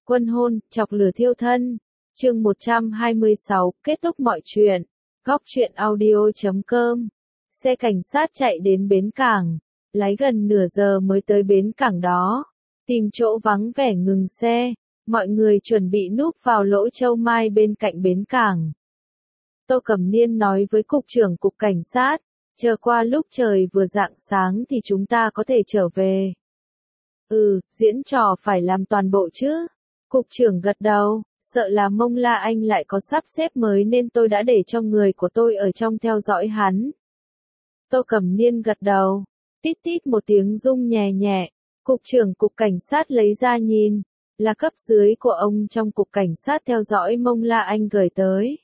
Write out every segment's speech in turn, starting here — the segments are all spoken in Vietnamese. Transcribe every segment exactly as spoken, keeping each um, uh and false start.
Quân hôn, chọc lửa thiêu thân. Chương một trăm hai mươi sáu, kết thúc mọi chuyện. Góc truyện audio chấm com. Xe cảnh sát chạy đến bến cảng, lái gần nửa giờ mới tới bến cảng đó. Tìm chỗ vắng vẻ ngừng xe, mọi người chuẩn bị núp vào lỗ châu mai bên cạnh bến cảng. Tô Cẩm Niên nói với cục trưởng cục cảnh sát, chờ qua lúc trời vừa rạng sáng thì chúng ta có thể trở về. Ừ, diễn trò phải làm toàn bộ chứ. Cục trưởng gật đầu, sợ là Mông La Anh lại có sắp xếp mới nên tôi đã để cho người của tôi ở trong theo dõi hắn. Tô Cẩm Niên gật đầu, tít tít một tiếng rung nhẹ nhẹ, cục trưởng cục cảnh sát lấy ra nhìn, là cấp dưới của ông trong cục cảnh sát theo dõi Mông La Anh gửi tới.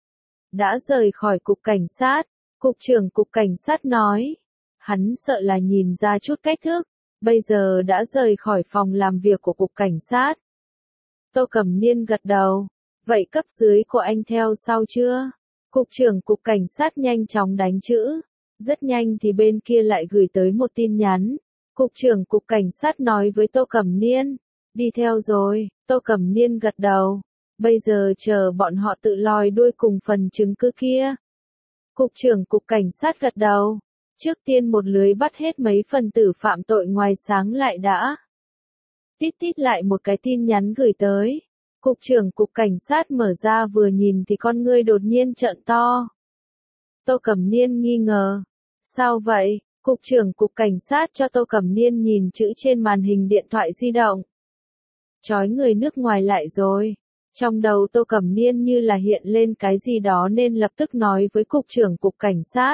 Đã rời khỏi cục cảnh sát, cục trưởng cục cảnh sát nói, hắn sợ là nhìn ra chút cách thức, bây giờ đã rời khỏi phòng làm việc của cục cảnh sát. Tô Cẩm Niên gật đầu, vậy cấp dưới của anh theo sau chưa? Cục trưởng cục cảnh sát nhanh chóng đánh chữ, rất nhanh thì bên kia lại gửi tới một tin nhắn. Cục trưởng cục cảnh sát nói với Tô Cẩm Niên, đi theo rồi. Tô Cẩm Niên gật đầu, bây giờ chờ bọn họ tự lòi đuôi cùng phần chứng cứ kia. Cục trưởng cục cảnh sát gật đầu, trước tiên một lưới bắt hết mấy phần tử phạm tội ngoài sáng lại đã. Tít tít lại một cái tin nhắn gửi tới. Cục trưởng cục cảnh sát mở ra vừa nhìn thì con ngươi đột nhiên trợn to. Tô Cẩm Niên nghi ngờ. Sao vậy? Cục trưởng cục cảnh sát cho Tô Cẩm Niên nhìn chữ trên màn hình điện thoại di động. Chói người nước ngoài lại rồi. Trong đầu Tô Cẩm Niên như là hiện lên cái gì đó nên lập tức nói với cục trưởng cục cảnh sát.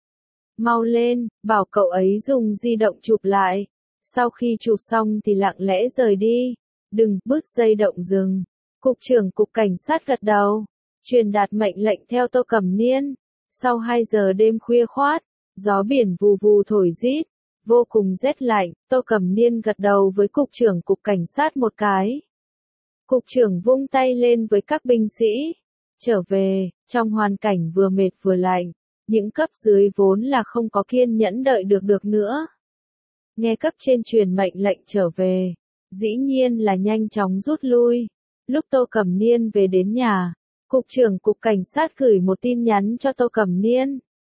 Mau lên, bảo cậu ấy dùng di động chụp lại. Sau khi chụp xong thì lặng lẽ rời đi. Đừng, bứt dây động dừng. Cục trưởng cục cảnh sát gật đầu. Truyền đạt mệnh lệnh theo Tô Cẩm Niên. Sau hai giờ đêm khuya khoát, gió biển vù vù thổi rít, vô cùng rét lạnh, Tô Cẩm Niên gật đầu với cục trưởng cục cảnh sát một cái. Cục trưởng vung tay lên với các binh sĩ. Trở về, trong hoàn cảnh vừa mệt vừa lạnh, những cấp dưới vốn là không có kiên nhẫn đợi được được nữa. Nghe cấp trên truyền mệnh lệnh trở về, dĩ nhiên là nhanh chóng rút lui. Lúc Tô Cẩm Niên về đến nhà, cục trưởng cục cảnh sát gửi một tin nhắn cho Tô Cẩm Niên.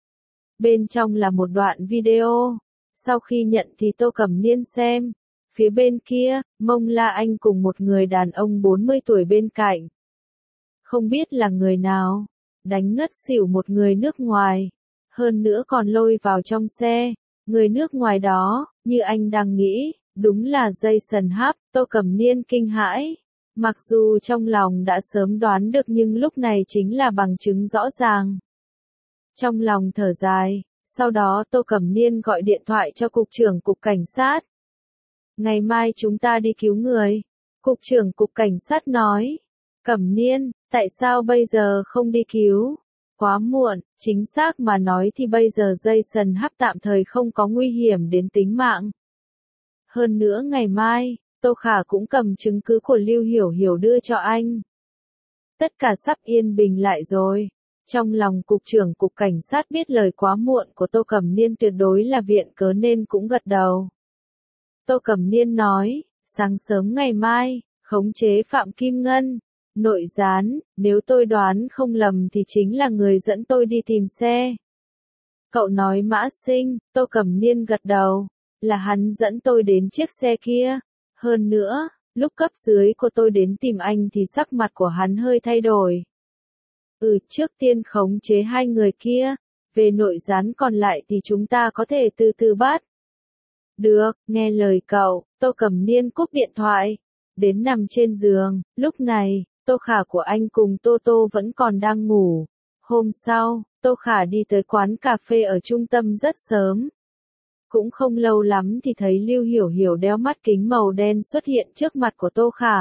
Bên trong là một đoạn video. Sau khi nhận thì Tô Cẩm Niên xem. Phía bên kia, Mông La Anh cùng một người đàn ông bốn mươi tuổi bên cạnh. Không biết là người nào. Đánh ngất xỉu một người nước ngoài. Hơn nữa còn lôi vào trong xe. Người nước ngoài đó, như anh đang nghĩ, đúng là Jason Hub. Tô Cẩm Niên kinh hãi. Mặc dù trong lòng đã sớm đoán được nhưng lúc này chính là bằng chứng rõ ràng. Trong lòng thở dài, sau đó Tô Cẩm Niên gọi điện thoại cho cục trưởng cục cảnh sát. Ngày mai chúng ta đi cứu người. Cục trưởng cục cảnh sát nói. Cẩm Niên, tại sao bây giờ không đi cứu? Quá muộn, chính xác mà nói thì bây giờ Jason Hub tạm thời không có nguy hiểm đến tính mạng. Hơn nữa ngày mai, Tô Khả cũng cầm chứng cứ của Lưu Hiểu Hiểu đưa cho anh. Tất cả sắp yên bình lại rồi. Trong lòng cục trưởng cục cảnh sát biết lời quá muộn của Tô Cẩm Niên tuyệt đối là viện cớ nên cũng gật đầu. Tô Cẩm Niên nói, sáng sớm ngày mai, khống chế Phạm Kim Ngân, nội gián, nếu tôi đoán không lầm thì chính là người dẫn tôi đi tìm xe. Cậu nói Mã Sinh, Tô Cẩm Niên gật đầu, là hắn dẫn tôi đến chiếc xe kia. Hơn nữa, lúc cấp dưới của tôi đến tìm anh thì sắc mặt của hắn hơi thay đổi. Ừ, trước tiên khống chế hai người kia, về nội gián còn lại thì chúng ta có thể từ từ bắt. Được, nghe lời cậu, Tô Cẩm Niên cúp điện thoại, đến nằm trên giường, lúc này, Tô Khả của anh cùng Tô Tô vẫn còn đang ngủ. Hôm sau, Tô Khả đi tới quán cà phê ở trung tâm rất sớm. Cũng không lâu lắm thì thấy Lưu Hiểu Hiểu đeo mắt kính màu đen xuất hiện trước mặt của Tô Khả.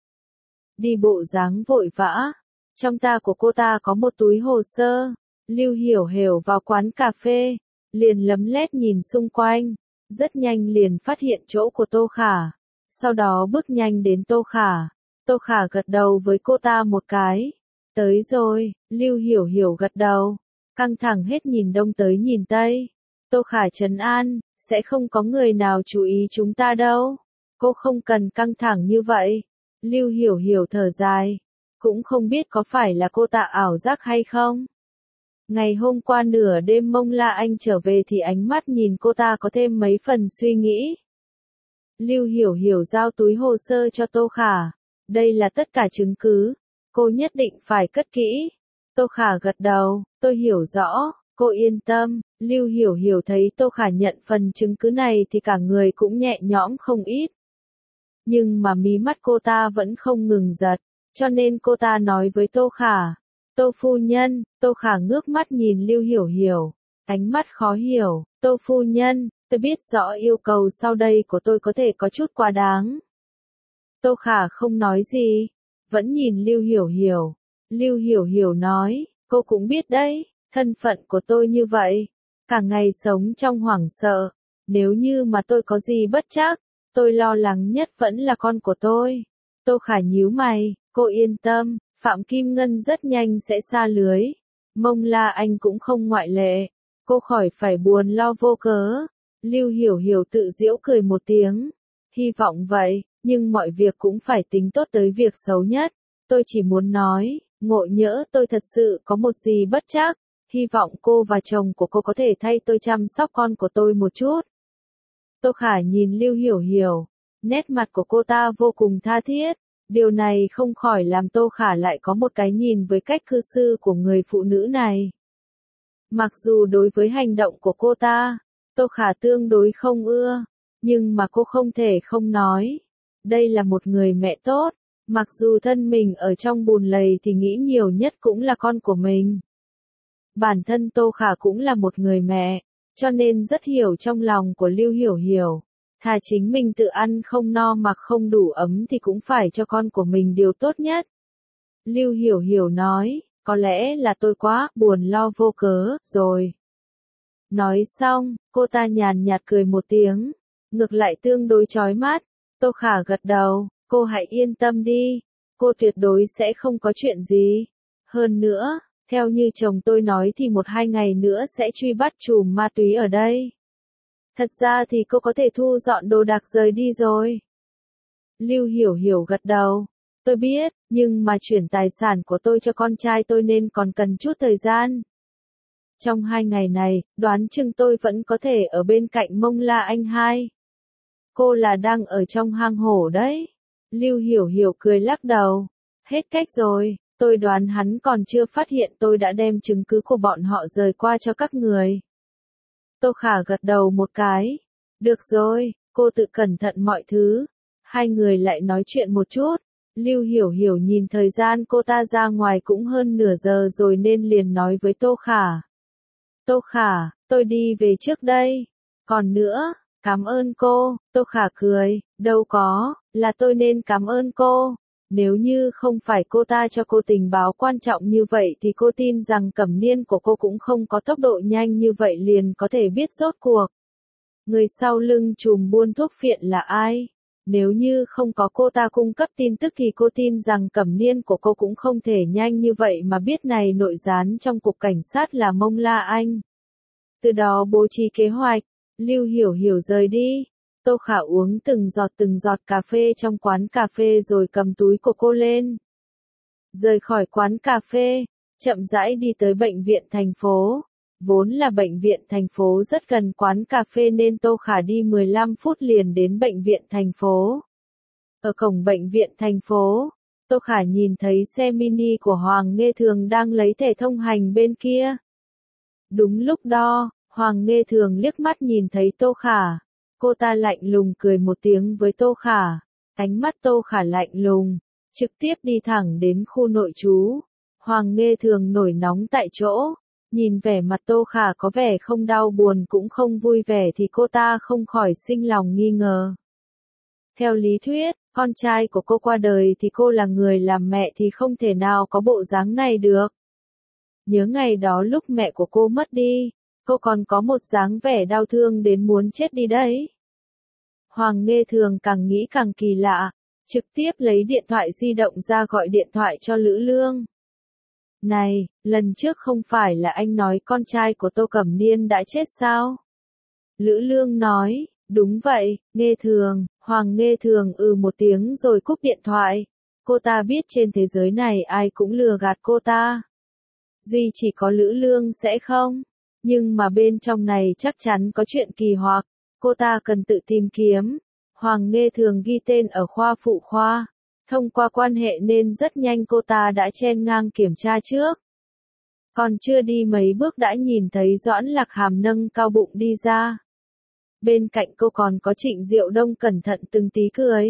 Đi bộ dáng vội vã. Trong ta của cô ta có một túi hồ sơ. Lưu Hiểu Hiểu vào quán cà phê, liền lấm lét nhìn xung quanh, rất nhanh liền phát hiện chỗ của Tô Khả. Sau đó bước nhanh đến Tô Khả. Tô Khả gật đầu với cô ta một cái. Tới rồi, Lưu Hiểu Hiểu gật đầu, căng thẳng hết nhìn đông tới nhìn tây. Tô Khả trấn an, sẽ không có người nào chú ý chúng ta đâu. Cô không cần căng thẳng như vậy. Lưu Hiểu Hiểu thở dài. Cũng không biết có phải là cô ta ảo giác hay không. Ngày hôm qua nửa đêm Mông La Anh trở về thì ánh mắt nhìn cô ta có thêm mấy phần suy nghĩ. Lưu Hiểu Hiểu giao túi hồ sơ cho Tô Khả. Đây là tất cả chứng cứ. Cô nhất định phải cất kỹ. Tô Khả gật đầu, tôi hiểu rõ, cô yên tâm. Lưu Hiểu Hiểu thấy Tô Khả nhận phần chứng cứ này thì cả người cũng nhẹ nhõm không ít. Nhưng mà mí mắt cô ta vẫn không ngừng giật, cho nên cô ta nói với Tô Khả. Tô phu nhân, Tô Khả ngước mắt nhìn Lưu Hiểu Hiểu, ánh mắt khó hiểu. Tô phu nhân, tôi biết rõ yêu cầu sau đây của tôi có thể có chút quá đáng. Tô Khả không nói gì, vẫn nhìn Lưu Hiểu Hiểu. Lưu Hiểu Hiểu nói, cô cũng biết đấy, thân phận của tôi như vậy, cả ngày sống trong hoảng sợ, nếu như mà tôi có gì bất trắc, tôi lo lắng nhất vẫn là con của tôi. Tô Khả nhíu mày, cô yên tâm, Phạm Kim Ngân rất nhanh sẽ sa lưới. Mông La Anh cũng không ngoại lệ, cô khỏi phải buồn lo vô cớ. Lưu Hiểu Hiểu tự giễu cười một tiếng, hy vọng vậy, nhưng mọi việc cũng phải tính tốt tới việc xấu nhất. Tôi chỉ muốn nói, ngộ nhỡ tôi thật sự có một gì bất trắc, hy vọng cô và chồng của cô có thể thay tôi chăm sóc con của tôi một chút. Tô Khả nhìn Lưu Hiểu Hiểu, nét mặt của cô ta vô cùng tha thiết, điều này không khỏi làm Tô Khả lại có một cái nhìn với cách cư xử của người phụ nữ này. Mặc dù đối với hành động của cô ta, Tô Khả tương đối không ưa, nhưng mà cô không thể không nói. Đây là một người mẹ tốt, mặc dù thân mình ở trong bùn lầy thì nghĩ nhiều nhất cũng là con của mình. Bản thân Tô Khả cũng là một người mẹ, cho nên rất hiểu trong lòng của Lưu Hiểu Hiểu. Thà chính mình tự ăn không no mặc không đủ ấm thì cũng phải cho con của mình điều tốt nhất. Lưu Hiểu Hiểu nói, có lẽ là tôi quá buồn lo vô cớ rồi. Nói xong, cô ta nhàn nhạt cười một tiếng, ngược lại tương đối chói mắt. Tô Khả gật đầu, cô hãy yên tâm đi, cô tuyệt đối sẽ không có chuyện gì. Hơn nữa, theo như chồng tôi nói thì một hai ngày nữa sẽ truy bắt trùm ma túy ở đây. Thật ra thì cô có thể thu dọn đồ đạc rời đi rồi. Lưu Hiểu Hiểu gật đầu, tôi biết, nhưng mà chuyển tài sản của tôi cho con trai tôi nên còn cần chút thời gian. Trong hai ngày này, đoán chừng tôi vẫn có thể ở bên cạnh Mông La Anh hai. Cô là đang ở trong hang hổ đấy. Lưu Hiểu Hiểu cười lắc đầu. Hết cách rồi, tôi đoán hắn còn chưa phát hiện tôi đã đem chứng cứ của bọn họ rời qua cho các người. Tô Khả gật đầu một cái. Được rồi, cô tự cẩn thận mọi thứ. Hai người lại nói chuyện một chút. Lưu Hiểu Hiểu nhìn thời gian cô ta ra ngoài cũng hơn nửa giờ rồi nên liền nói với Tô Khả. Tô Khả, tôi đi về trước đây. Còn nữa, cảm ơn cô. Tô Khả cười, đâu có, là tôi nên cảm ơn cô. Nếu như không phải cô ta cho cô tình báo quan trọng như vậy thì cô tin rằng Cẩm Niên của cô cũng không có tốc độ nhanh như vậy liền có thể biết rốt cuộc. Người sau lưng trùm buôn thuốc phiện là ai? Nếu như không có cô ta cung cấp tin tức thì cô tin rằng Cẩm Niên của cô cũng không thể nhanh như vậy mà biết này nội gián trong cục cảnh sát là Mông La Anh. Từ đó bố trí kế hoạch, Lưu Hiểu Hiểu rời đi. Tô Khả uống từng giọt từng giọt cà phê trong quán cà phê rồi cầm túi của cô lên. Rời khỏi quán cà phê, chậm rãi đi tới bệnh viện thành phố. Vốn là bệnh viện thành phố rất gần quán cà phê nên Tô Khả đi mười lăm phút liền đến bệnh viện thành phố. Ở cổng bệnh viện thành phố, Tô Khả nhìn thấy xe mini của Hoàng Nghê Thường đang lấy thẻ thông hành bên kia. Đúng lúc đó, Hoàng Nghê Thường liếc mắt nhìn thấy Tô Khả. Cô ta lạnh lùng cười một tiếng với Tô Khả. Ánh mắt Tô Khả lạnh lùng, trực tiếp đi thẳng đến khu nội trú. Hoàng Nghê Thường nổi nóng tại chỗ. Nhìn vẻ mặt Tô Khả có vẻ không đau buồn cũng không vui vẻ thì cô ta không khỏi sinh lòng nghi ngờ. Theo lý thuyết, con trai của cô qua đời thì cô là người làm mẹ thì không thể nào có bộ dáng này được. Nhớ ngày đó lúc mẹ của cô mất đi, cô còn có một dáng vẻ đau thương đến muốn chết đi đấy. Hoàng Nghê Thường càng nghĩ càng kỳ lạ, trực tiếp lấy điện thoại di động ra gọi điện thoại cho Lữ Lương. Này, lần trước không phải là anh nói con trai của Tô Cẩm Niên đã chết sao? Lữ Lương nói, Đúng vậy, Nghê Thường, Hoàng Nghê Thường ừ một tiếng rồi cúp điện thoại. Cô ta biết trên thế giới này ai cũng lừa gạt cô ta. Duy chỉ có Lữ Lương sẽ không. Nhưng mà bên trong này chắc chắn có chuyện kỳ hoặc. Cô ta cần tự tìm kiếm. Hoàng Nghê Thường ghi tên ở khoa phụ khoa. Thông qua quan hệ nên rất nhanh cô ta đã chen ngang kiểm tra trước. Còn chưa đi mấy bước đã nhìn thấy Doãn Lạc Hàm nâng cao bụng đi ra. Bên cạnh cô còn có Trịnh Diệu Đông cẩn thận từng tí cười.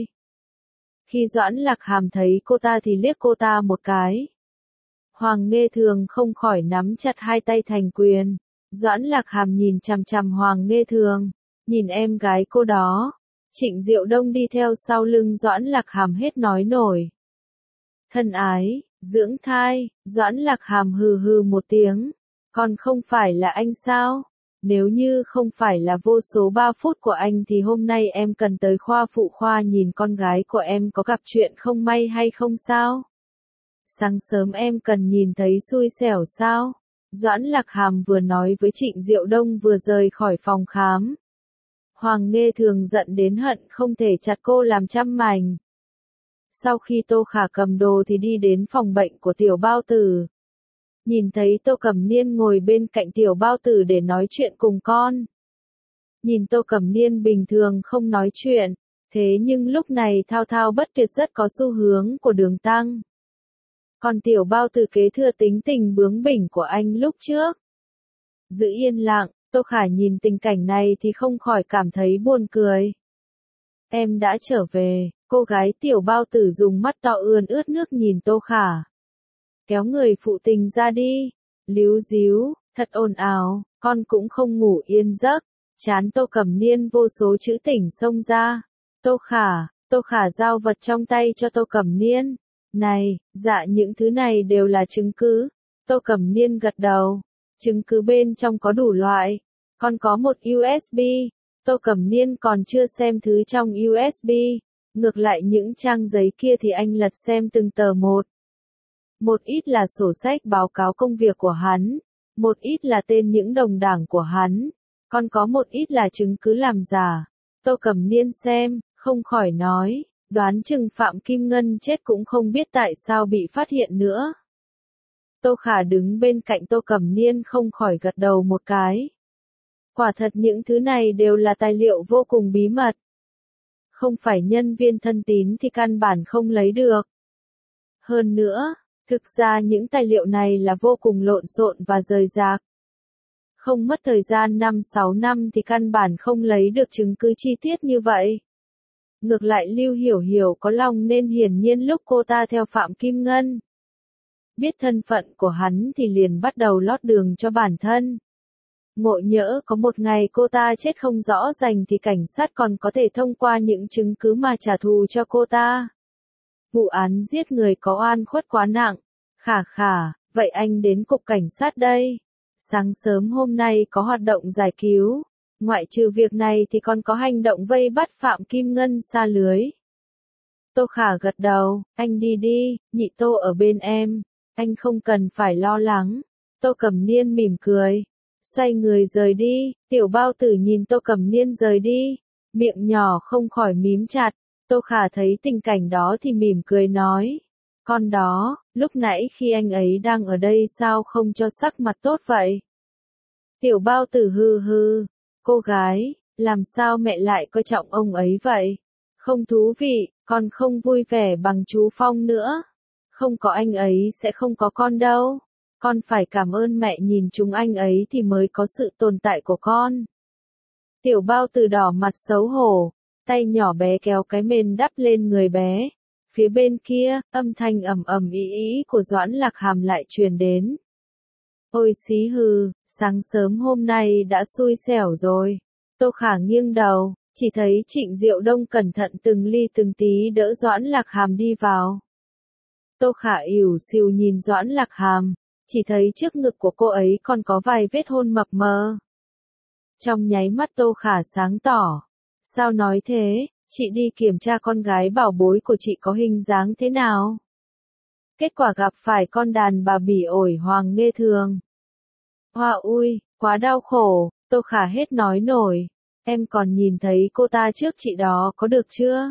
Khi Doãn Lạc Hàm thấy cô ta thì liếc cô ta một cái. Hoàng Nghê Thường không khỏi nắm chặt hai tay thành quyền. Doãn Lạc Hàm nhìn chằm chằm Hoàng Nghê Thường, nhìn em gái cô đó. Trịnh Diệu Đông đi theo sau lưng Doãn Lạc Hàm hết nói nổi. Thân ái, dưỡng thai, Doãn Lạc Hàm hừ hừ một tiếng. Còn không phải là anh sao? Nếu như không phải là vô số ba phút của anh thì hôm nay em cần tới khoa phụ khoa nhìn con gái của em có gặp chuyện không may hay không sao? Sáng sớm em cần nhìn thấy xui xẻo sao? Doãn Lạc Hàm vừa nói với Trịnh Diệu Đông vừa rời khỏi phòng khám. Hoàng Nghê Thường giận đến hận không thể chặt cô làm trăm mảnh. Sau khi Tô Khả cầm đồ thì đi đến phòng bệnh của Tiểu Bao Tử. Nhìn thấy Tô Cẩm Niên ngồi bên cạnh Tiểu Bao Tử để nói chuyện cùng con. Nhìn Tô Cẩm Niên bình thường không nói chuyện, thế nhưng lúc này thao thao bất tuyệt rất có xu hướng của Đường Tăng. Còn Tiểu Bao Tử kế thừa tính tình bướng bỉnh của anh lúc trước. Giữ yên lặng, Tô Khả nhìn tình cảnh này thì không khỏi cảm thấy buồn cười. Em đã trở về, cô gái Tiểu Bao Tử dùng mắt to ươn ướt nước nhìn Tô Khả. Kéo người phụ tình ra đi. Líu díu, thật ồn ào, con cũng không ngủ yên giấc. Chán Tô Cẩm Niên vô số chữ tỉnh xông ra. Tô Khả, Tô Khả giao vật trong tay cho Tô Cẩm Niên. Này, dạ những thứ này đều là chứng cứ. Tô Cẩm Niên gật đầu. Chứng cứ bên trong có đủ loại. Con có một u ét bê. Tô Cẩm Niên còn chưa xem thứ trong u ét bê. Ngược lại những trang giấy kia thì anh lật xem từng tờ một. Một ít là sổ sách báo cáo công việc của hắn. Một ít là tên những đồng đảng của hắn. Còn có một ít là chứng cứ làm giả. Tô Cẩm Niên xem, không khỏi nói, đoán chừng Phạm Kim Ngân chết cũng không biết tại sao bị phát hiện nữa. Tô Khả đứng bên cạnh Tô Cẩm Niên không khỏi gật đầu một cái. Quả thật những thứ này đều là tài liệu vô cùng bí mật. Không phải nhân viên thân tín thì căn bản không lấy được. Hơn nữa, thực ra những tài liệu này là vô cùng lộn xộn và rời rạc. Không mất thời gian năm sáu năm thì căn bản không lấy được chứng cứ chi tiết như vậy. Ngược lại Lưu Hiểu Hiểu có lòng nên hiển nhiên lúc cô ta theo Phạm Kim Ngân. Biết thân phận của hắn thì liền bắt đầu lót đường cho bản thân. Ngộ nhỡ có một ngày cô ta chết không rõ rành thì cảnh sát còn có thể thông qua những chứng cứ mà trả thù cho cô ta. Vụ án giết người có oan khuất quá nặng. Khả khả, vậy anh đến cục cảnh sát đây. Sáng sớm hôm nay có hoạt động giải cứu. Ngoại trừ việc này thì còn có hành động vây bắt Phạm Kim Ngân sa lưới. Tô Khả gật đầu, anh đi đi, nhị Tô ở bên em. Anh không cần phải lo lắng. Tô Cẩm Niên mỉm cười. Xoay người rời đi, Tiểu Bao Tử nhìn Tô Cẩm Niên rời đi. Miệng nhỏ không khỏi mím chặt. Tô Khả thấy tình cảnh đó thì mỉm cười nói. Con đó, lúc nãy khi anh ấy đang ở đây sao không cho sắc mặt tốt vậy? Tiểu Bao Tử hư hư. Cô gái, làm sao mẹ lại coi trọng ông ấy vậy? Không thú vị, con không vui vẻ bằng chú Phong nữa. Không có anh ấy sẽ không có con đâu. Con phải cảm ơn mẹ nhìn chúng anh ấy thì mới có sự tồn tại của con. Tiểu Bao Tử đỏ mặt xấu hổ, tay nhỏ bé kéo cái mền đắp lên người bé. Phía bên kia, âm thanh ầm ầm ý ý của Doãn Lạc Hàm lại truyền đến. Ôi xí hư, sáng sớm hôm nay đã xui xẻo rồi. Tô Khả nghiêng đầu, chỉ thấy Trịnh Diệu Đông cẩn thận từng ly từng tí đỡ Doãn Lạc Hàm đi vào. Tô Khả ỉu xìu nhìn Doãn Lạc Hàm, chỉ thấy trước ngực của cô ấy còn có vài vết hôn mập mờ. Trong nháy mắt Tô Khả sáng tỏ. Sao nói thế, chị đi kiểm tra con gái bảo bối của chị có hình dáng thế nào? Kết quả gặp phải con đàn bà bỉ ổi Hoàng Nghê Thường. Hoa ui, quá đau khổ, Tô Khả hết nói nổi. Em còn nhìn thấy cô ta trước chị đó có được chưa?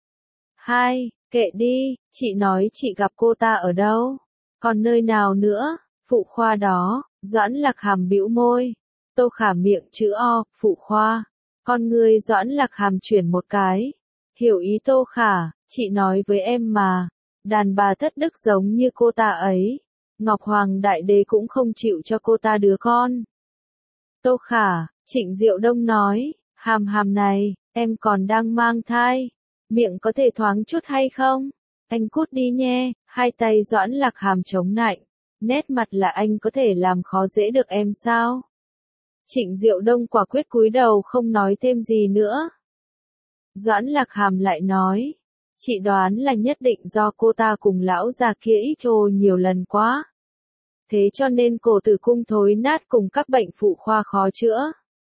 Hai, kệ đi, chị nói chị gặp cô ta ở đâu? Còn nơi nào nữa? Phụ khoa đó, Doãn Lạc Hàm bĩu môi. Tô Khả miệng chữ O, phụ khoa. Con người Doãn Lạc Hàm chuyển một cái. Hiểu ý Tô Khả, chị nói với em mà. Đàn bà thất đức giống như cô ta ấy. Ngọc Hoàng Đại Đế cũng không chịu cho cô ta đứa con. Tô Khả, Trịnh Diệu Đông nói, Hàm Hàm này, em còn đang mang thai. Miệng có thể thoáng chút hay không? Anh cút đi nhé, hai tay Doãn Lạc Hàm chống nạnh. Nét mặt là anh có thể làm khó dễ được em sao? Trịnh Diệu Đông quả quyết cúi đầu không nói thêm gì nữa. Doãn Lạc Hàm lại nói, chị đoán là nhất định do cô ta cùng lão già kia ít thô nhiều lần quá. Thế cho nên cổ tử cung thối nát cùng các bệnh phụ khoa khó chữa.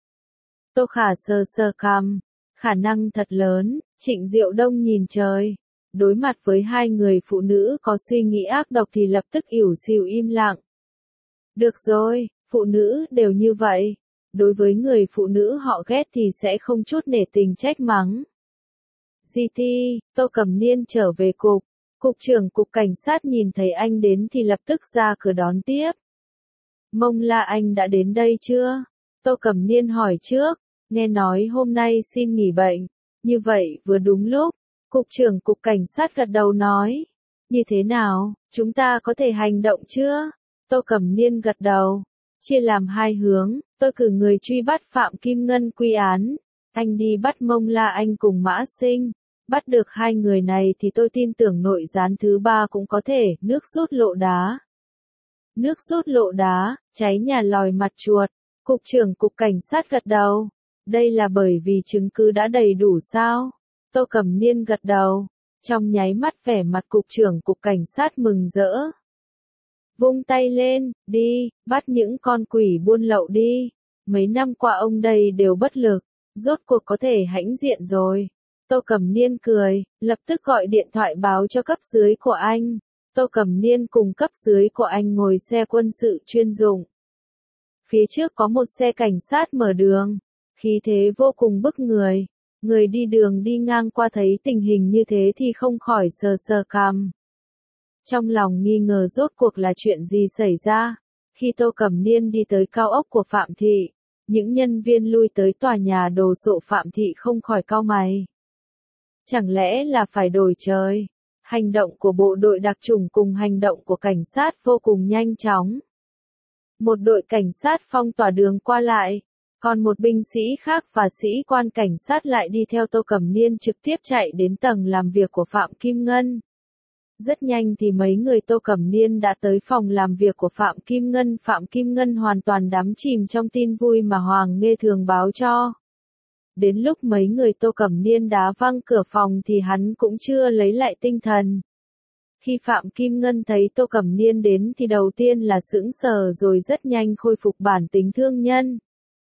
Tô Khả sờ sờ cằm, khả năng thật lớn. Trịnh Diệu Đông nhìn trời. Đối mặt với hai người phụ nữ có suy nghĩ ác độc thì lập tức ỉu xìu im lặng. Được rồi, phụ nữ đều như vậy. Đối với người phụ nữ họ ghét thì sẽ không chút nể tình trách mắng. giê tê, Tô Cẩm Niên trở về cục. Cục trưởng cục cảnh sát nhìn thấy anh đến thì lập tức ra cửa đón tiếp. Mông La anh đã đến đây chưa? Tô Cẩm Niên hỏi trước. Nghe nói hôm nay xin nghỉ bệnh. Như vậy vừa đúng lúc. Cục trưởng cục cảnh sát gật đầu nói. Như thế nào, chúng ta có thể hành động chưa? Tô Cẩm Niên gật đầu. Chia làm hai hướng, tôi cử người truy bắt Phạm Kim Ngân quy án. Anh đi bắt Mông La anh cùng Mã Sinh. Bắt được hai người này thì tôi tin tưởng nội gián thứ ba cũng có thể, nước rút lộ đá. Nước rút lộ đá, cháy nhà lòi mặt chuột. Cục trưởng cục cảnh sát gật đầu. Đây là bởi vì chứng cứ đã đầy đủ sao? Tô Cẩm Niên gật đầu. Trong nháy mắt vẻ mặt cục trưởng cục cảnh sát mừng rỡ. Vung tay lên, đi, bắt những con quỷ buôn lậu đi. Mấy năm qua ông đây đều bất lực, rốt cuộc có thể hãnh diện rồi. Tô Cẩm Niên cười, lập tức gọi điện thoại báo cho cấp dưới của anh. Tô Cẩm Niên cùng cấp dưới của anh ngồi xe quân sự chuyên dụng. Phía trước có một xe cảnh sát mở đường, khí thế vô cùng bức người. Người đi đường đi ngang qua thấy tình hình như thế thì không khỏi sờ sờ cằm. Trong lòng nghi ngờ rốt cuộc là chuyện gì xảy ra. Khi Tô Cẩm Niên đi tới cao ốc của Phạm Thị, những nhân viên lui tới tòa nhà đồ sộ Phạm Thị không khỏi cau mày. Chẳng lẽ là phải đổi trời? Hành động của bộ đội đặc chủng cùng hành động của cảnh sát vô cùng nhanh chóng. Một đội cảnh sát phong tỏa đường qua lại, còn một binh sĩ khác và sĩ quan cảnh sát lại đi theo Tô Cẩm Niên trực tiếp chạy đến tầng làm việc của Phạm Kim Ngân. Rất nhanh thì mấy người Tô Cẩm Niên đã tới phòng làm việc của Phạm Kim Ngân. Phạm Kim Ngân hoàn toàn đắm chìm trong tin vui mà Hoàng Nghê thường báo cho. Đến lúc mấy người Tô Cẩm Niên đá văng cửa phòng thì hắn cũng chưa lấy lại tinh thần. Khi Phạm Kim Ngân thấy Tô Cẩm Niên đến thì đầu tiên là sững sờ rồi rất nhanh khôi phục bản tính thương nhân.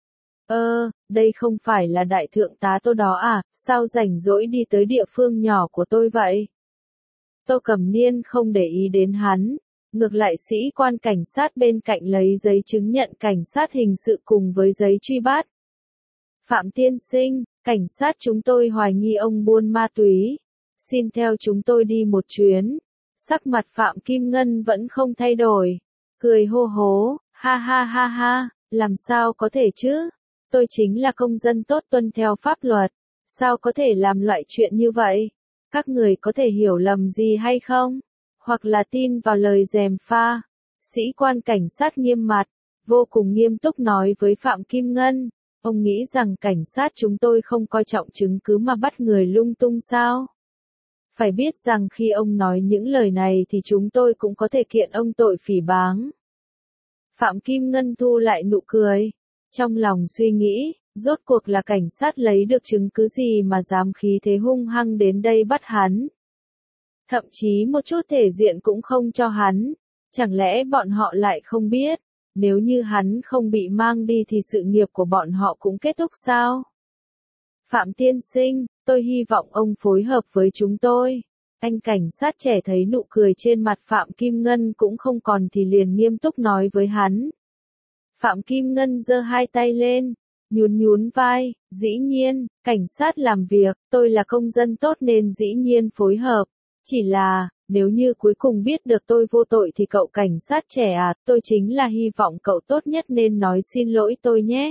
Ơ, đây không phải là đại thượng tá Tô đó à, sao rảnh rỗi đi tới địa phương nhỏ của tôi vậy? Tô Cẩm Niên không để ý đến hắn, ngược lại sĩ quan cảnh sát bên cạnh lấy giấy chứng nhận cảnh sát hình sự cùng với giấy truy bắt. Phạm tiên sinh, cảnh sát chúng tôi hoài nghi ông buôn ma túy. Xin theo chúng tôi đi một chuyến. Sắc mặt Phạm Kim Ngân vẫn không thay đổi. Cười hô hố, ha ha ha ha, làm sao có thể chứ? Tôi chính là công dân tốt tuân theo pháp luật. Sao có thể làm loại chuyện như vậy? Các người có thể hiểu lầm gì hay không? Hoặc là tin vào lời gièm pha. Sĩ quan cảnh sát nghiêm mặt, vô cùng nghiêm túc nói với Phạm Kim Ngân. Ông nghĩ rằng cảnh sát chúng tôi không coi trọng chứng cứ mà bắt người lung tung sao? Phải biết rằng khi ông nói những lời này thì chúng tôi cũng có thể kiện ông tội phỉ báng. Phạm Kim Ngân thu lại nụ cười. Trong lòng suy nghĩ, rốt cuộc là cảnh sát lấy được chứng cứ gì mà dám khí thế hung hăng đến đây bắt hắn. Thậm chí một chút thể diện cũng không cho hắn. Chẳng lẽ bọn họ lại không biết, nếu như hắn không bị mang đi thì sự nghiệp của bọn họ cũng kết thúc sao? Phạm tiên sinh, tôi hy vọng ông phối hợp với chúng tôi. Anh cảnh sát trẻ thấy nụ cười trên mặt Phạm Kim Ngân cũng không còn thì liền nghiêm túc nói với hắn. Phạm Kim Ngân giơ hai tay lên, nhún nhún vai, dĩ nhiên, cảnh sát làm việc, tôi là công dân tốt nên dĩ nhiên phối hợp. Chỉ là, nếu như cuối cùng biết được tôi vô tội thì cậu cảnh sát trẻ à, tôi chính là hy vọng cậu tốt nhất nên nói xin lỗi tôi nhé.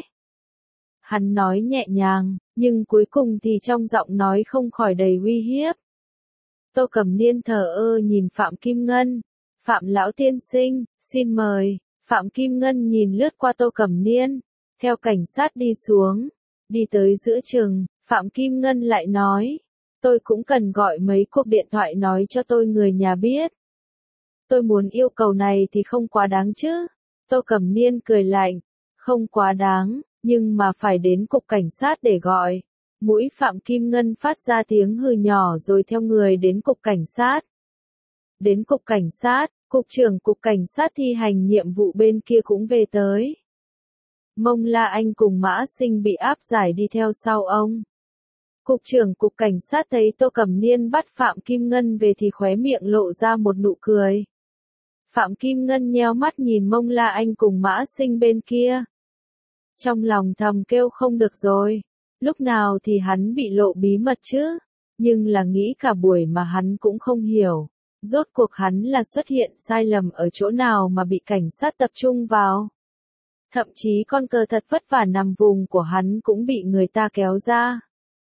Hắn nói nhẹ nhàng, nhưng cuối cùng thì trong giọng nói không khỏi đầy uy hiếp. Tô Cẩm Niên thờ ơ nhìn Phạm Kim Ngân. Phạm lão tiên sinh, xin mời. Phạm Kim Ngân nhìn lướt qua Tô Cẩm Niên, theo cảnh sát đi xuống. Đi tới giữa chừng, Phạm Kim Ngân lại nói. Tôi cũng cần gọi mấy cuộc điện thoại nói cho tôi người nhà biết. Tôi muốn yêu cầu này thì không quá đáng chứ. Tô Cẩm Niên cười lạnh. Không quá đáng, nhưng mà phải đến cục cảnh sát để gọi. Mũi Phạm Kim Ngân phát ra tiếng hừ nhỏ rồi theo người đến cục cảnh sát. Đến cục cảnh sát, cục trưởng cục cảnh sát thi hành nhiệm vụ bên kia cũng về tới. Mông La Anh cùng Mã Sinh bị áp giải đi theo sau ông. Cục trưởng cục cảnh sát thấy Tô Cẩm Niên bắt Phạm Kim Ngân về thì khóe miệng lộ ra một nụ cười. Phạm Kim Ngân nheo mắt nhìn Mông La Anh cùng Mã Sinh bên kia. Trong lòng thầm kêu không được rồi. Lúc nào thì hắn bị lộ bí mật chứ? Nhưng là nghĩ cả buổi mà hắn cũng không hiểu. Rốt cuộc hắn là xuất hiện sai lầm ở chỗ nào mà bị cảnh sát tập trung vào. Thậm chí con cờ thật vất vả nằm vùng của hắn cũng bị người ta kéo ra.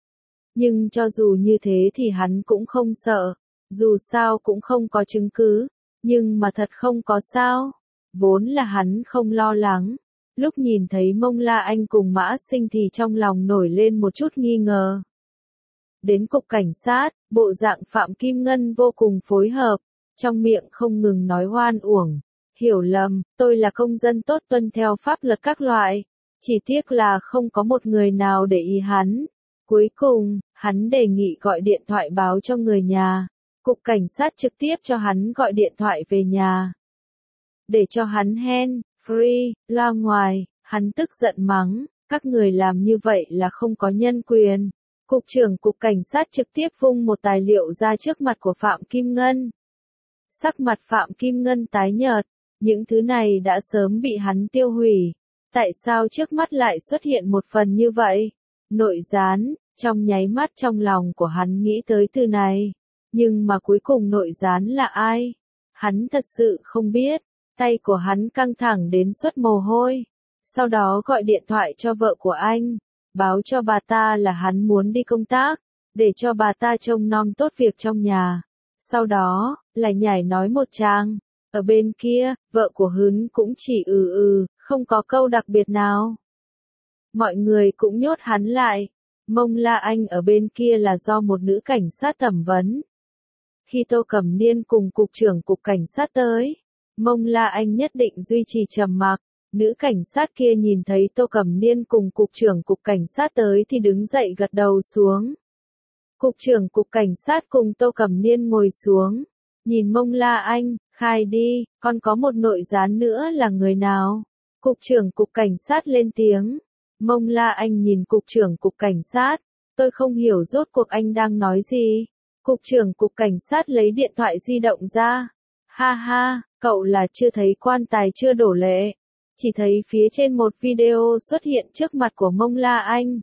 Nhưng cho dù như thế thì hắn cũng không sợ. Dù sao cũng không có chứng cứ. Nhưng mà thật không có sao. Vốn là hắn không lo lắng. Lúc nhìn thấy Mông La Anh cùng Mã Sinh thì trong lòng nổi lên một chút nghi ngờ. Đến cục cảnh sát, bộ dạng Phạm Kim Ngân vô cùng phối hợp, trong miệng không ngừng nói oan uổng. Hiểu lầm, tôi là công dân tốt tuân theo pháp luật các loại. Chỉ tiếc là không có một người nào để ý hắn. Cuối cùng, hắn đề nghị gọi điện thoại báo cho người nhà. Cục cảnh sát trực tiếp cho hắn gọi điện thoại về nhà. Để cho hắn hen. Free, loa ngoài, hắn tức giận mắng, các người làm như vậy là không có nhân quyền. Cục trưởng cục cảnh sát trực tiếp vung một tài liệu ra trước mặt của Phạm Kim Ngân. Sắc mặt Phạm Kim Ngân tái nhợt, những thứ này đã sớm bị hắn tiêu hủy. Tại sao trước mắt lại xuất hiện một phần như vậy? Nội gián, trong nháy mắt trong lòng của hắn nghĩ tới từ này. Nhưng mà cuối cùng nội gián là ai? Hắn thật sự không biết. Tay của hắn căng thẳng đến suốt mồ hôi. Sau đó gọi điện thoại cho vợ của anh. Báo cho bà ta là hắn muốn đi công tác. Để cho bà ta trông nom tốt việc trong nhà. Sau đó, lại nhảy nói một tràng. Ở bên kia, vợ của Hứn cũng chỉ ừ ừ, không có câu đặc biệt nào. Mọi người cũng nhốt hắn lại. Mông La Anh ở bên kia là do một nữ cảnh sát thẩm vấn. Khi Tô Cẩm Niên cùng cục trưởng cục cảnh sát tới, Mông La Anh nhất định duy trì trầm mặc. Nữ cảnh sát kia nhìn thấy Tô Cẩm Niên cùng cục trưởng cục cảnh sát tới thì đứng dậy gật đầu xuống. Cục trưởng cục cảnh sát cùng Tô Cẩm Niên ngồi xuống. Nhìn Mông La Anh, khai đi, còn có một nội gián nữa là người nào? Cục trưởng cục cảnh sát lên tiếng. Mông La Anh nhìn cục trưởng cục cảnh sát. Tôi không hiểu rốt cuộc anh đang nói gì. Cục trưởng cục cảnh sát lấy điện thoại di động ra. Ha ha, cậu là chưa thấy quan tài chưa đổ lệ. Chỉ thấy phía trên một video xuất hiện trước mặt của Mông La Anh.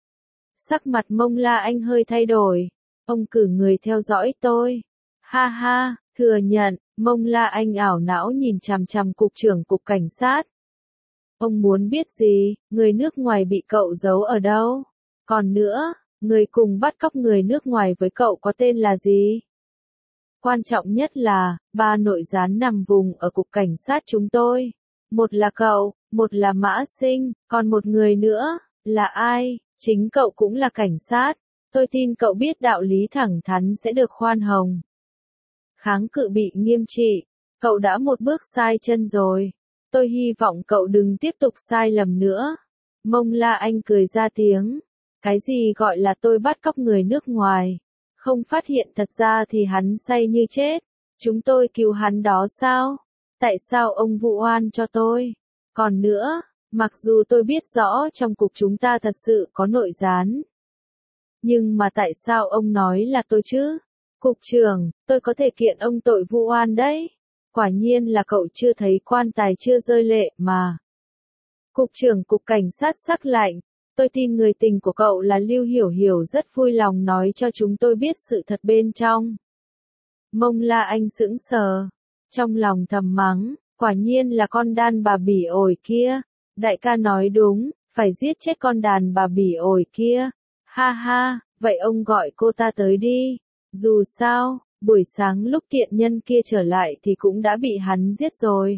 Sắc mặt Mông La Anh hơi thay đổi. Ông cử người theo dõi tôi. Ha ha, thừa nhận, Mông La Anh ảo não nhìn chằm chằm cục trưởng cục cảnh sát. Ông muốn biết gì, người nước ngoài bị cậu giấu ở đâu? Còn nữa, người cùng bắt cóc người nước ngoài với cậu có tên là gì? Quan trọng nhất là, ba nội gián nằm vùng ở cục cảnh sát chúng tôi. Một là cậu, một là Mã Sinh, còn một người nữa, là ai? Chính cậu cũng là cảnh sát. Tôi tin cậu biết đạo lý thẳng thắn sẽ được khoan hồng. Kháng cự bị nghiêm trị. Cậu đã một bước sai chân rồi. Tôi hy vọng cậu đừng tiếp tục sai lầm nữa. Mông La Anh cười ra tiếng. Cái gì gọi là tôi bắt cóc người nước ngoài? Không phát hiện thật ra thì hắn say như chết. Chúng tôi cứu hắn đó sao? Tại sao ông vụ oan cho tôi? Còn nữa, mặc dù tôi biết rõ trong cục chúng ta thật sự có nội gián. Nhưng mà tại sao ông nói là tôi chứ? Cục trưởng, tôi có thể kiện ông tội vu oan đấy. Quả nhiên là cậu chưa thấy quan tài chưa rơi lệ mà. Cục trưởng cục cảnh sát sắc lạnh. Tôi tin người tình của cậu là Lưu Hiểu Hiểu rất vui lòng nói cho chúng tôi biết sự thật bên trong. Mông La Anh sững sờ, trong lòng thầm mắng, quả nhiên là con đàn bà bỉ ổi kia. Đại ca nói đúng, phải giết chết con đàn bà bỉ ổi kia. Ha ha, vậy ông gọi cô ta tới đi. Dù sao, buổi sáng lúc tiện nhân kia trở lại thì cũng đã bị hắn giết rồi.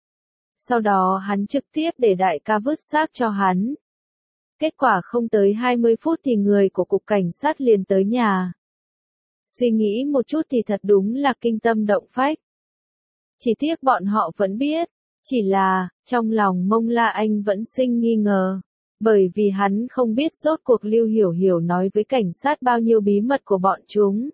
Sau đó hắn trực tiếp để đại ca vứt xác cho hắn. Kết quả không tới hai mươi phút thì người của cục cảnh sát liền tới nhà. Suy nghĩ một chút thì thật đúng là kinh tâm động phách. Chỉ tiếc bọn họ vẫn biết, chỉ là, trong lòng Mông La Anh vẫn sinh nghi ngờ. Bởi vì hắn không biết rốt cuộc Lưu Hiểu Hiểu nói với cảnh sát bao nhiêu bí mật của bọn chúng.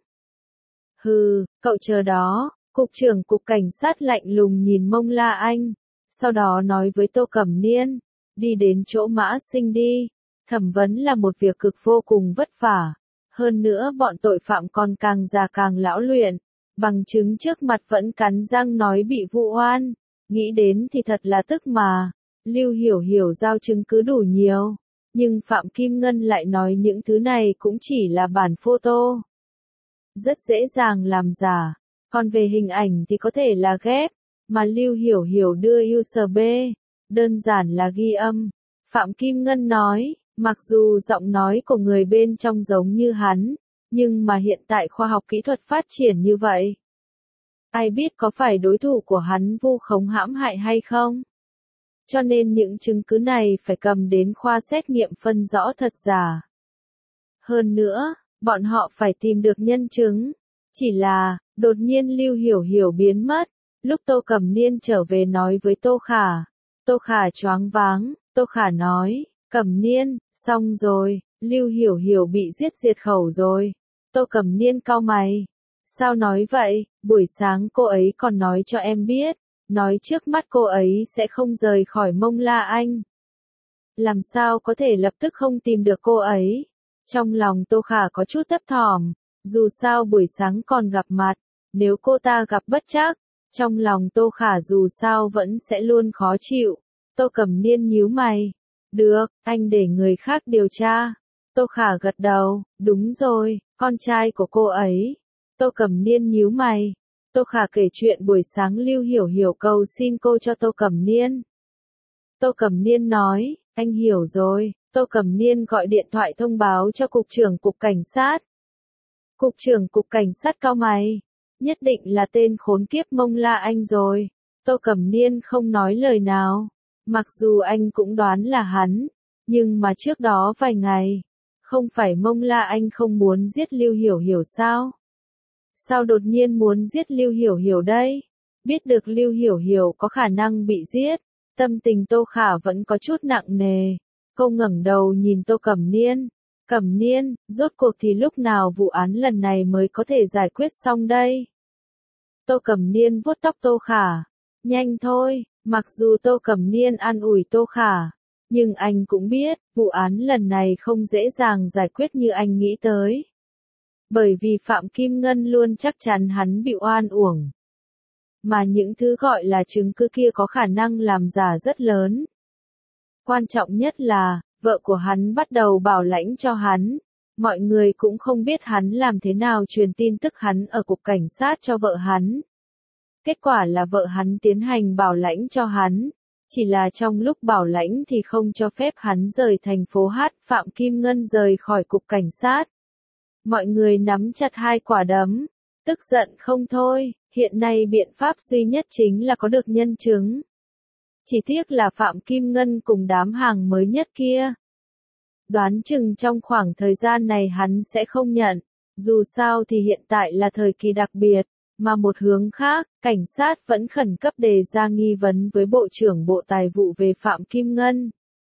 Hừ, cậu chờ đó, cục trưởng cục cảnh sát lạnh lùng nhìn Mông La Anh. Sau đó nói với Tô Cẩm Niên, đi đến chỗ Mã Sinh đi. Thẩm vấn là một việc cực vô cùng vất vả. Hơn nữa bọn tội phạm còn càng già càng lão luyện. Bằng chứng trước mặt vẫn cắn răng nói bị vụ oan. Nghĩ đến thì thật là tức mà. Lưu Hiểu Hiểu giao chứng cứ đủ nhiều. Nhưng Phạm Kim Ngân lại nói những thứ này cũng chỉ là bản photo. Rất dễ dàng làm giả. Còn về hình ảnh thì có thể là ghép. Mà Lưu Hiểu Hiểu đưa u ét bê. Đơn giản là ghi âm. Phạm Kim Ngân nói. Mặc dù giọng nói của người bên trong giống như hắn, nhưng mà hiện tại khoa học kỹ thuật phát triển như vậy. Ai biết có phải đối thủ của hắn vu khống hãm hại hay không? Cho nên những chứng cứ này phải cầm đến khoa xét nghiệm phân rõ thật giả. Hơn nữa, bọn họ phải tìm được nhân chứng. Chỉ là, đột nhiên Lưu Hiểu Hiểu biến mất. Lúc Tô Cẩm Niên trở về nói với Tô Khả. Tô Khả choáng váng, Tô Khả nói. Cẩm Niên, xong rồi, Lưu Hiểu Hiểu bị giết diệt khẩu rồi. Tô Cẩm Niên cau mày. Sao nói vậy, buổi sáng cô ấy còn nói cho em biết, nói trước mắt cô ấy sẽ không rời khỏi Mông La Anh. Làm sao có thể lập tức không tìm được cô ấy? Trong lòng Tô Khả có chút thấp thỏm, dù sao buổi sáng còn gặp mặt, nếu cô ta gặp bất trắc, trong lòng Tô Khả dù sao vẫn sẽ luôn khó chịu. Tô Cẩm Niên nhíu mày. Được, anh để người khác điều tra. Tô Khả gật đầu, đúng rồi, con trai của cô ấy. Tô Cẩm Niên nhíu mày. Tô Khả kể chuyện buổi sáng Lưu Hiểu Hiểu cầu xin cô cho Tô Cẩm Niên. Tô Cẩm Niên nói, anh hiểu rồi. Tô Cẩm Niên gọi điện thoại thông báo cho cục trưởng cục cảnh sát. Cục trưởng cục cảnh sát cau mày. Nhất định là tên khốn kiếp Mông La Anh rồi. Tô Cẩm Niên không nói lời nào. Mặc dù anh cũng đoán là hắn, nhưng mà trước đó vài ngày, không phải Mông La Anh không muốn giết Lưu Hiểu Hiểu sao? Sao đột nhiên muốn giết Lưu Hiểu Hiểu đây? Biết được Lưu Hiểu Hiểu có khả năng bị giết, tâm tình Tô Khả vẫn có chút nặng nề. Cô ngẩng đầu nhìn Tô Cẩm Niên. Cẩm Niên, rốt cuộc thì lúc nào vụ án lần này mới có thể giải quyết xong đây? Tô Cẩm Niên vuốt tóc Tô Khả. Nhanh thôi. Mặc dù Tô Cẩm Niên an ủi Tô Khả, nhưng anh cũng biết, vụ án lần này không dễ dàng giải quyết như anh nghĩ tới. Bởi vì Phạm Kim Ngân luôn chắc chắn hắn bị oan uổng. Mà những thứ gọi là chứng cứ kia có khả năng làm giả rất lớn. Quan trọng nhất là, vợ của hắn bắt đầu bảo lãnh cho hắn. Mọi người cũng không biết hắn làm thế nào truyền tin tức hắn ở cục cảnh sát cho vợ hắn. Kết quả là vợ hắn tiến hành bảo lãnh cho hắn. Chỉ là trong lúc bảo lãnh thì không cho phép hắn rời thành phố Hát. Phạm Kim Ngân rời khỏi cục cảnh sát. Mọi người nắm chặt hai quả đấm. Tức giận không thôi. Hiện nay biện pháp duy nhất chính là có được nhân chứng. Chỉ tiếc là Phạm Kim Ngân cùng đám hàng mới nhất kia. Đoán chừng trong khoảng thời gian này hắn sẽ không nhận. Dù sao thì hiện tại là thời kỳ đặc biệt. Mà một hướng khác, cảnh sát vẫn khẩn cấp đề ra nghi vấn với Bộ trưởng Bộ Tài vụ về Phạm Kim Ngân.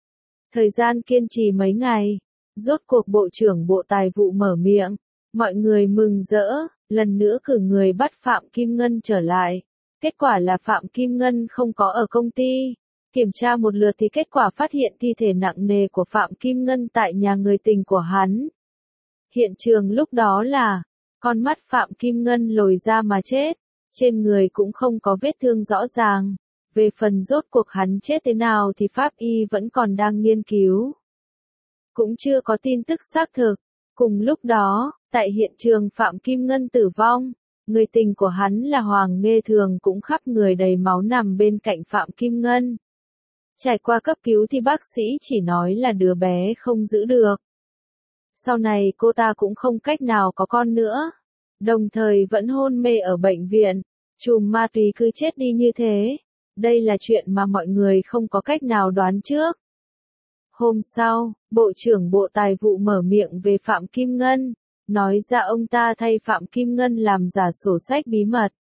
Thời gian kiên trì mấy ngày, rốt cuộc Bộ trưởng Bộ Tài vụ mở miệng, mọi người mừng rỡ, lần nữa cử người bắt Phạm Kim Ngân trở lại. Kết quả là Phạm Kim Ngân không có ở công ty. Kiểm tra một lượt thì kết quả phát hiện thi thể nặng nề của Phạm Kim Ngân tại nhà người tình của hắn. Hiện trường lúc đó là con mắt Phạm Kim Ngân lồi ra mà chết, trên người cũng không có vết thương rõ ràng. Về phần rốt cuộc hắn chết thế nào thì pháp y vẫn còn đang nghiên cứu. cũng chưa có tin tức xác thực. Cùng lúc đó, tại hiện trường Phạm Kim Ngân tử vong, người tình của hắn là Hoàng Nghê Thường cũng khắp người đầy máu nằm bên cạnh Phạm Kim Ngân. Trải qua cấp cứu thì bác sĩ chỉ nói là đứa bé không giữ được. Sau này cô ta cũng không cách nào có con nữa, đồng thời vẫn hôn mê ở bệnh viện, trùm ma túy cứ chết đi như thế. Đây là chuyện mà mọi người không có cách nào đoán trước. Hôm sau, Bộ trưởng Bộ Tài vụ mở miệng về Phạm Kim Ngân, nói ra ông ta thay Phạm Kim Ngân làm giả sổ sách bí mật.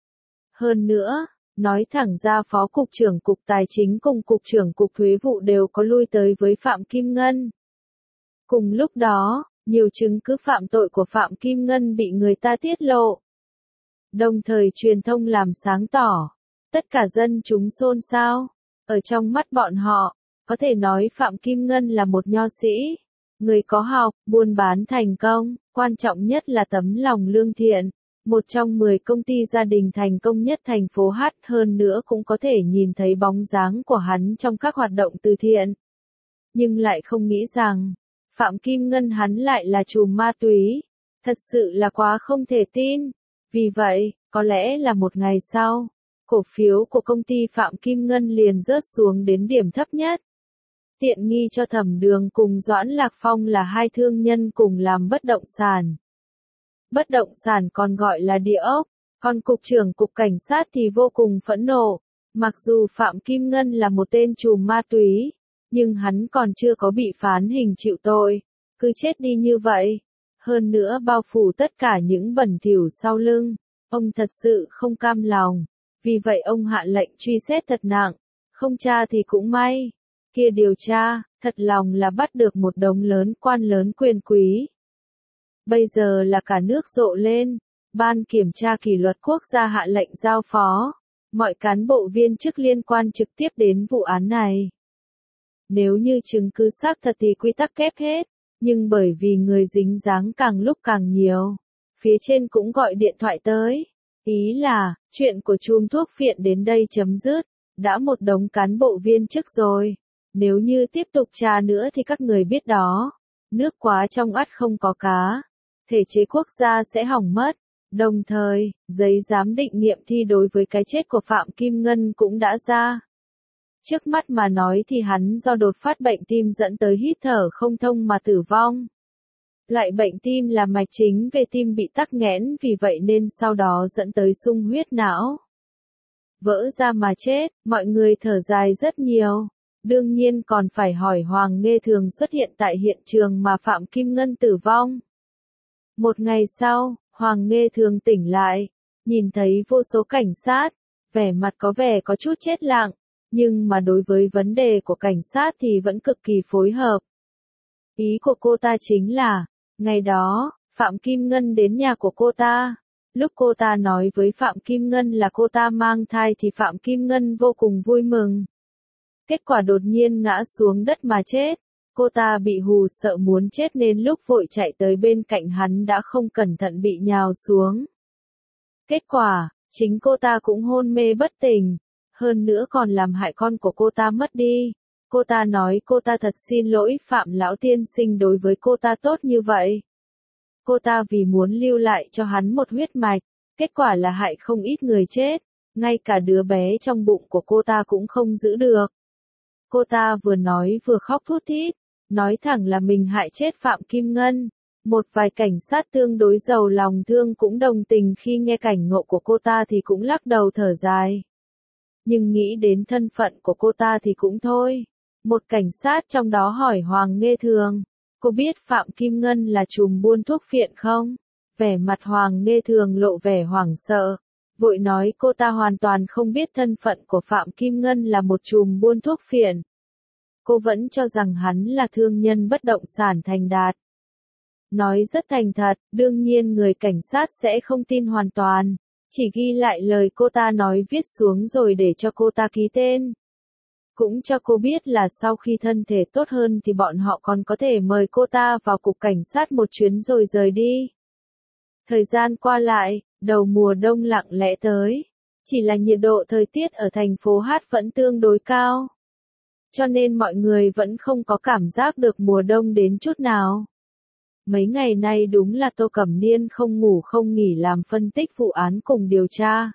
Hơn nữa, nói thẳng ra Phó Cục trưởng Cục Tài chính cùng Cục trưởng Cục Thuế vụ đều có lui tới với Phạm Kim Ngân. Cùng lúc đó, nhiều chứng cứ phạm tội của Phạm Kim Ngân bị người ta tiết lộ. Đồng thời truyền thông làm sáng tỏ, tất cả dân chúng xôn xao. Ở trong mắt bọn họ, có thể nói Phạm Kim Ngân là một nho sĩ, người có học, buôn bán thành công, quan trọng nhất là tấm lòng lương thiện, một trong mười công ty gia đình thành công nhất thành phố H, hơn nữa cũng có thể nhìn thấy bóng dáng của hắn trong các hoạt động từ thiện. Nhưng lại không nghĩ rằng, Phạm Kim Ngân hắn lại là trùm ma túy, thật sự là quá không thể tin. Vì vậy, có lẽ là một ngày sau, cổ phiếu của công ty Phạm Kim Ngân liền rớt xuống đến điểm thấp nhất. Tiện nghi cho Thẩm Đường cùng Doãn Lạc Phong là hai thương nhân cùng làm bất động sản. Bất động sản còn gọi là địa ốc, còn Cục trưởng Cục Cảnh sát thì vô cùng phẫn nộ. Mặc dù Phạm Kim Ngân là một tên trùm ma túy, nhưng hắn còn chưa có bị phán hình chịu tội, cứ chết đi như vậy. Hơn nữa bao phủ tất cả những bẩn thỉu sau lưng, ông thật sự không cam lòng. Vì vậy ông hạ lệnh truy xét thật nặng, không tra thì cũng may. Kia điều tra, thật lòng là bắt được một đống lớn quan lớn quyền quý. Bây giờ là cả nước rộ lên, Ban Kiểm tra Kỷ luật Quốc gia hạ lệnh giao phó mọi cán bộ viên chức liên quan trực tiếp đến vụ án này. Nếu như chứng cứ xác thật thì quy tắc kép hết, nhưng bởi vì người dính dáng càng lúc càng nhiều, phía trên cũng gọi điện thoại tới. Ý là, chuyện của chùm thuốc phiện đến đây chấm dứt, đã một đống cán bộ viên chức rồi. Nếu như tiếp tục tra nữa thì các người biết đó, nước quá trong ắt không có cá, thể chế quốc gia sẽ hỏng mất. Đồng thời, giấy giám định nghiệm thi đối với cái chết của Phạm Kim Ngân cũng đã ra. Trước mắt mà nói thì hắn do đột phát bệnh tim dẫn tới hít thở không thông mà tử vong. Loại bệnh tim là mạch chính về tim bị tắc nghẽn, vì vậy nên sau đó dẫn tới xung huyết não. Vỡ ra mà chết, mọi người thở dài rất nhiều. Đương nhiên còn phải hỏi Hoàng Nghê Thường xuất hiện tại hiện trường mà Phạm Kim Ngân tử vong. Một ngày sau, Hoàng Nghê Thường tỉnh lại, nhìn thấy vô số cảnh sát, vẻ mặt có vẻ có chút chết lặng, nhưng mà đối với vấn đề của cảnh sát thì vẫn cực kỳ phối hợp. Ý của cô ta chính là, ngày đó, Phạm Kim Ngân đến nhà của cô ta. Lúc cô ta nói với Phạm Kim Ngân là cô ta mang thai thì Phạm Kim Ngân vô cùng vui mừng. Kết quả đột nhiên ngã xuống đất mà chết. Cô ta bị hù sợ muốn chết nên lúc vội chạy tới bên cạnh hắn đã không cẩn thận bị nhào xuống. Kết quả, chính cô ta cũng hôn mê bất tỉnh. Hơn nữa còn làm hại con của cô ta mất đi. Cô ta nói cô ta thật xin lỗi Phạm lão tiên sinh đối với cô ta tốt như vậy. Cô ta vì muốn lưu lại cho hắn một huyết mạch, kết quả là hại không ít người chết, ngay cả đứa bé trong bụng của cô ta cũng không giữ được. Cô ta vừa nói vừa khóc thút thít, nói thẳng là mình hại chết Phạm Kim Ngân. Một vài cảnh sát tương đối giàu lòng thương cũng đồng tình khi nghe cảnh ngộ của cô ta thì cũng lắc đầu thở dài. Nhưng nghĩ đến thân phận của cô ta thì cũng thôi. Một cảnh sát trong đó hỏi Hoàng Nghê Thường, cô biết Phạm Kim Ngân là trùm buôn thuốc phiện không? Vẻ mặt Hoàng Nghê Thường lộ vẻ hoảng sợ, vội nói cô ta hoàn toàn không biết thân phận của Phạm Kim Ngân là một trùm buôn thuốc phiện. Cô vẫn cho rằng hắn là thương nhân bất động sản thành đạt. Nói rất thành thật, đương nhiên người cảnh sát sẽ không tin hoàn toàn, chỉ ghi lại lời cô ta nói viết xuống rồi để cho cô ta ký tên. Cũng cho cô biết là sau khi thân thể tốt hơn thì bọn họ còn có thể mời cô ta vào cục cảnh sát một chuyến rồi rời đi. Thời gian qua lại, đầu mùa đông lặng lẽ tới. Chỉ là nhiệt độ thời tiết ở thành phố Hát vẫn tương đối cao. cho nên mọi người vẫn không có cảm giác được mùa đông đến chút nào. Mấy ngày nay đúng là Tô Cẩm Niên không ngủ không nghỉ làm phân tích vụ án cùng điều tra.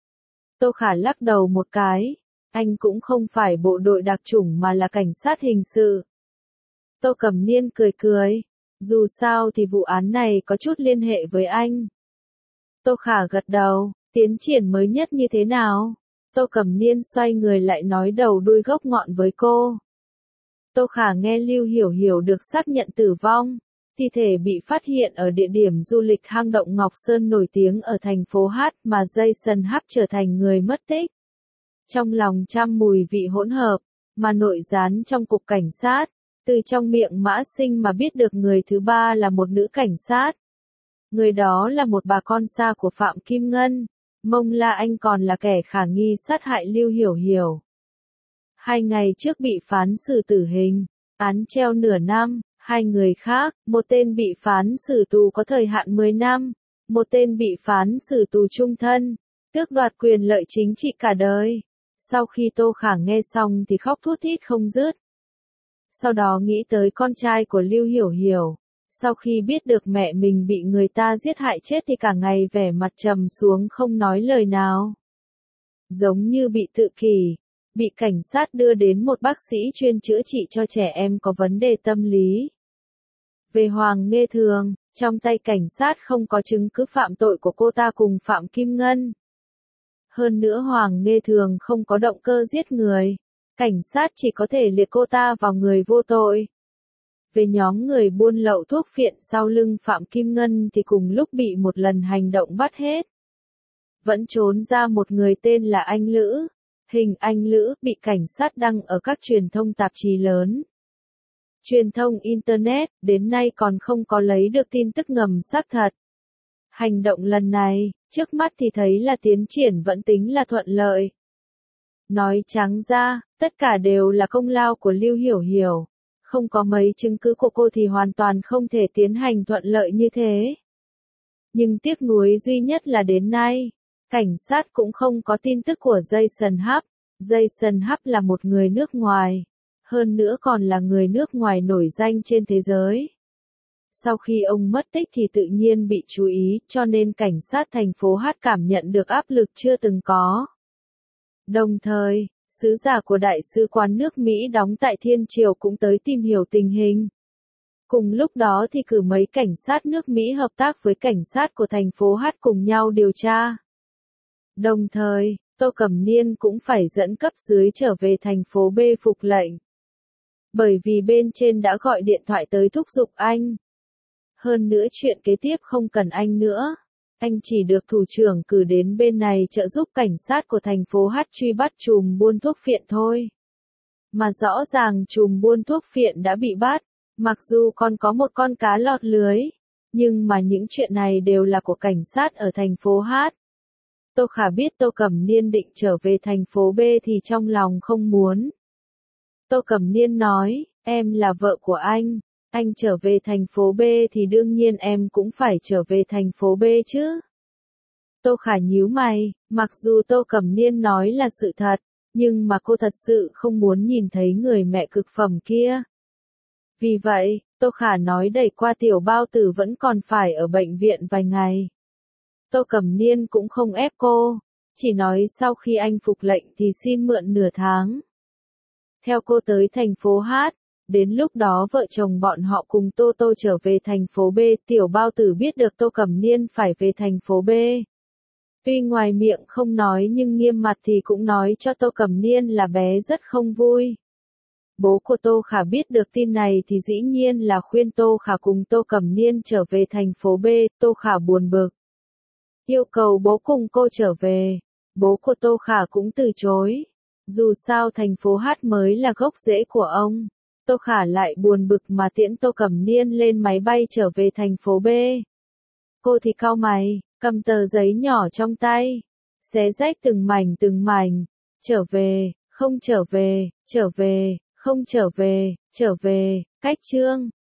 Tô Khả lắc đầu một cái, anh cũng không phải bộ đội đặc chủng mà là cảnh sát hình sự. Tô Cẩm Niên cười cười, dù sao thì vụ án này có chút liên hệ với anh. Tô Khả gật đầu, tiến triển mới nhất như thế nào? Tô Cẩm Niên xoay người lại nói đầu đuôi gốc ngọn với cô. Tô Khả nghe Lưu Hiểu Hiểu được xác nhận tử vong, thi thể bị phát hiện ở địa điểm du lịch hang động Ngọc Sơn nổi tiếng ở thành phố Hát mà Jason Hub trở thành người mất tích. Trong lòng trăm mùi vị hỗn hợp, mà nội gián trong cục cảnh sát, từ trong miệng Mã Sinh mà biết được người thứ ba là một nữ cảnh sát. Người đó là một bà con xa của Phạm Kim Ngân, Mông La Anh còn là kẻ khả nghi sát hại Lưu Hiểu Hiểu. Hai ngày trước bị phán xử tử hình, án treo nửa năm, hai người khác, một tên bị phán xử tù có thời hạn mười năm, một tên bị phán xử tù trung thân, tước đoạt quyền lợi chính trị cả đời. Sau khi Tô Khả nghe xong thì khóc thút thít không dứt. Sau đó nghĩ tới con trai của Lưu Hiểu Hiểu. Sau khi biết được mẹ mình bị người ta giết hại chết thì cả ngày vẻ mặt trầm xuống không nói lời nào. Giống như bị tự kỷ, bị cảnh sát đưa đến một bác sĩ chuyên chữa trị cho trẻ em có vấn đề tâm lý. Về Hoàng Nghê Thường, trong tay cảnh sát không có chứng cứ phạm tội của cô ta cùng Phạm Kim Ngân. Hơn nữa Hoàng Nghê Thường không có động cơ giết người, cảnh sát chỉ có thể liệt cô ta vào người vô tội. Về nhóm người buôn lậu thuốc phiện sau lưng Phạm Kim Ngân thì cùng lúc bị một lần hành động bắt hết. Vẫn trốn ra một người tên là Anh Lữ. Hình Anh Lữ bị cảnh sát đăng ở các truyền thông tạp chí lớn. Truyền thông Internet đến nay còn không có lấy được tin tức ngầm xác thật. Hành động lần này, trước mắt thì thấy là tiến triển vẫn tính là thuận lợi. Nói trắng ra, tất cả đều là công lao của Lưu Hiểu Hiểu. Không có mấy chứng cứ của cô thì hoàn toàn không thể tiến hành thuận lợi như thế. Nhưng tiếc nuối duy nhất là đến nay, cảnh sát cũng không có tin tức của Jason Hub. Jason Hub là một người nước ngoài, hơn nữa còn là người nước ngoài nổi danh trên thế giới. Sau khi ông mất tích thì tự nhiên bị chú ý, cho nên cảnh sát thành phố Hát cảm nhận được áp lực chưa từng có. Đồng thời, sứ giả của Đại sứ quán nước Mỹ đóng tại Thiên Triều cũng tới tìm hiểu tình hình. Cùng lúc đó thì cử mấy cảnh sát nước Mỹ hợp tác với cảnh sát của thành phố Hát cùng nhau điều tra. Đồng thời, Tô Cẩm Niên cũng phải dẫn cấp dưới trở về thành phố B phục lệnh. Bởi vì bên trên đã gọi điện thoại tới thúc giục anh. Hơn nữa chuyện kế tiếp không cần anh nữa. Anh chỉ được thủ trưởng cử đến bên này trợ giúp cảnh sát của thành phố Hát truy bắt trùm buôn thuốc phiện thôi. Mà rõ ràng trùm buôn thuốc phiện đã bị bắt, mặc dù còn có một con cá lọt lưới. Nhưng mà những chuyện này đều là của cảnh sát ở thành phố Hát. Tô Khả biết Tô Cẩm Niên định trở về thành phố B thì trong lòng không muốn. Tô Cẩm Niên nói, em là vợ của anh, anh trở về thành phố B thì đương nhiên em cũng phải trở về thành phố B chứ. Tô Khả nhíu mày, mặc dù Tô Cẩm Niên nói là sự thật, nhưng mà cô thật sự không muốn nhìn thấy người mẹ cực phẩm kia. Vì vậy, Tô Khả nói đẩy qua Tiểu Bao Tử vẫn còn phải ở bệnh viện vài ngày. Tô Cẩm Niên cũng không ép cô, chỉ nói sau khi anh phục lệnh thì xin mượn nửa tháng. Theo cô tới thành phố Hát, đến lúc đó vợ chồng bọn họ cùng Tô Tô trở về thành phố B. Tiểu Bao Tử biết được Tô Cẩm Niên phải về thành phố B. Tuy ngoài miệng không nói nhưng nghiêm mặt thì cũng nói cho Tô Cẩm Niên là bé rất không vui. Bố của Tô Khả biết được tin này thì dĩ nhiên là khuyên Tô Khả cùng Tô Cẩm Niên trở về thành phố B. Tô Khả buồn bực, yêu cầu bố cùng cô trở về. Bố của Tô Khả cũng từ chối. Dù sao thành phố Hát mới là gốc rễ của ông. Tô Khả lại buồn bực mà tiễn Tô Cẩm Niên lên máy bay trở về thành phố B. Cô thì cau mày, cầm tờ giấy nhỏ trong tay, xé rách từng mảnh từng mảnh. Trở về, không trở về, trở về, không trở về, trở về, cách chương.